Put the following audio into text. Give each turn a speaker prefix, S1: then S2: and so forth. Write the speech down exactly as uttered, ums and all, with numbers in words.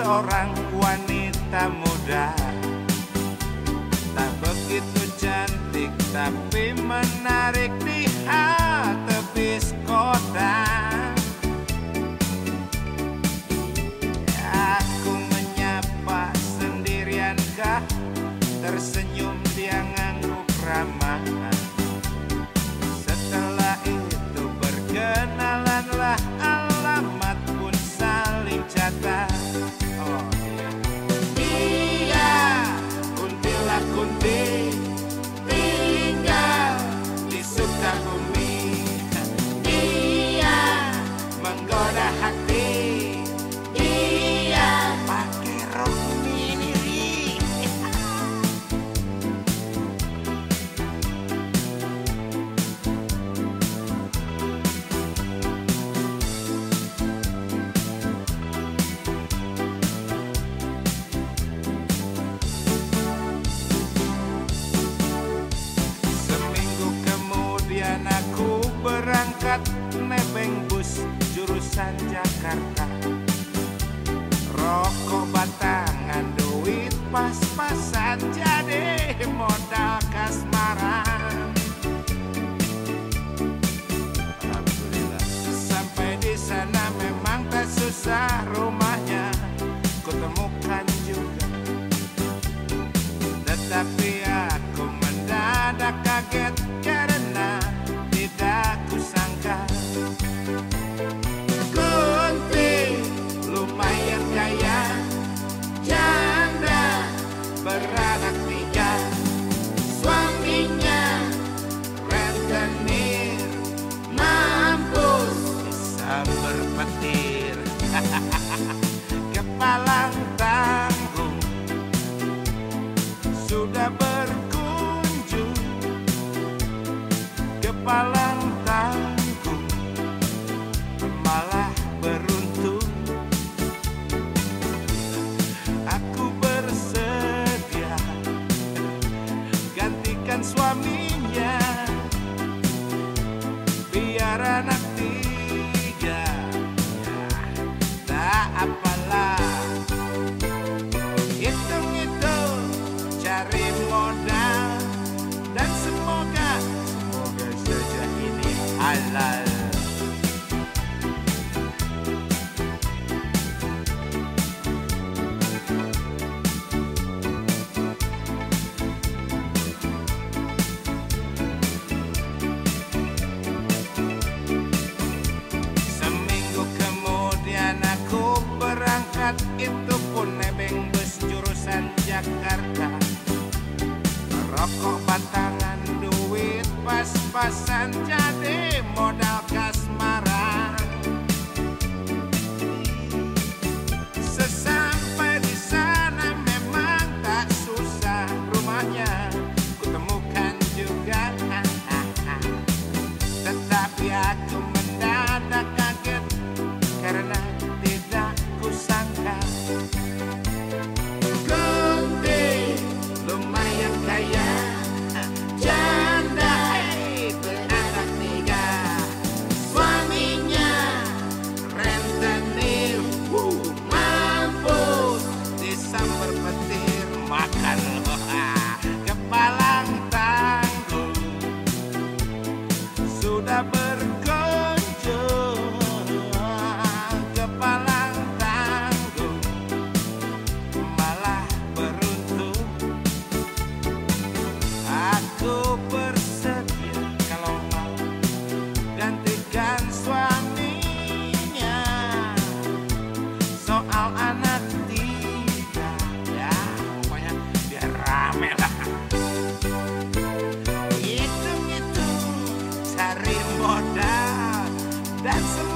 S1: seorang wanita muda, tak begitu cantik tapi menarik di tebis kota. Aku menyapa sendiriankah, tersenyum dia ngangguk ramah. Setelah itu berkenalanlah, alamat pun saling catat. Oh, dia Kuntilah Kunti, tinggal di Sukabumi. Dia menggoda hati, dia pakai rok mini. Aku berangkat nebeng bus jurusan Jakarta. Rokok batangan, duit pas-pasan, jadi modal kasmaran. Alhamdulillah, sampai di sana memang tak susah rumahnya kutemukan juga. Tetapi aku mendadak kaget karena tidak kusangka Kunti lumayan kaya, janda beranak tiga, suaminya rentenir, mampus sambar petir. Kepalang tanggung sudah berkunjung, kepalang tanggung malah beruntung. Aku bersedia gantikan suaminya, biar anak tiga, ya, tak apalah. Hitung-hitung cari modal, dan semoga semoga saja ini halal. Seminggu kemudian aku berangkat, itu pun nebeng bus jurusan Jakarta. Rokok batangan, duit pas-pasan, jadi modal kasmaran. Sesampai di sana memang tak susah rumahnya kutemukan juga. Tetapi aku mendadak kaget karena tidak kusangka Kunti lumayan kaya, janda beranak tiga, suaminya rentenir, mampus disambar petir, makan kepalang tanggung sudah berkunjung, kepalang tanggung malah beruntung. Aku bersedia kalau mau gantikan suaminya, soal anak tiga, ya pokoknya biar rame lah. Hitung-hitung cari modal, dan semua